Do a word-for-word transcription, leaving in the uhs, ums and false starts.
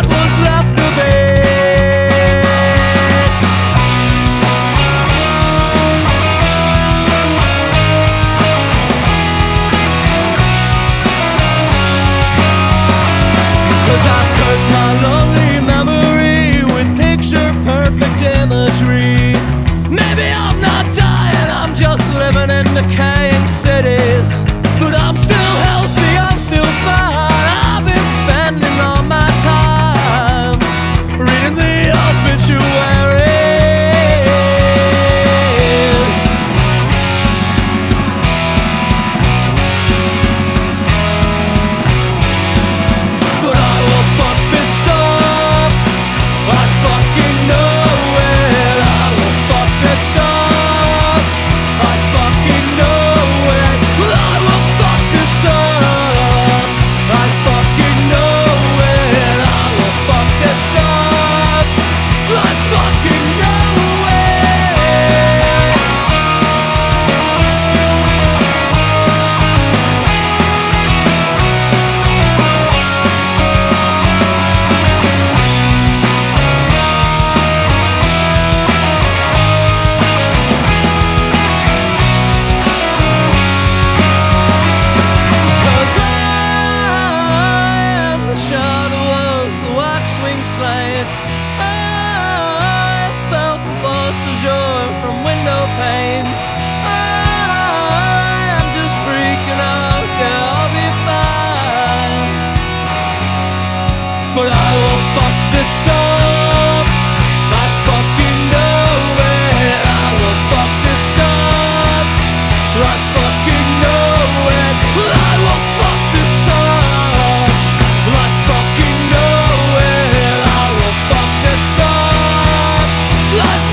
what was left of it. 'Cause I've cursed my lonely memory with picture-perfect imagery. Maybe I'm not dying, I'm just living in decaying cities. But I'm still healthy, I'm still fine. I've been spending all my time reading the obituaries. But I will fuck this up, I fucking know it. I will fuck this up, I fucking know it. I will fuck this up, I fucking know it. I will fuck this up, I fucking know it. 'Cause I am the shadow of the wax-wing slave. I felt the force azure from window panes. I am just freaking out, yeah, I'll be fine. But I will fuck this up, I fucking know it. I will fuck this up, I fucking know it. I will fuck this up, I fucking know it. I will fuck this up, I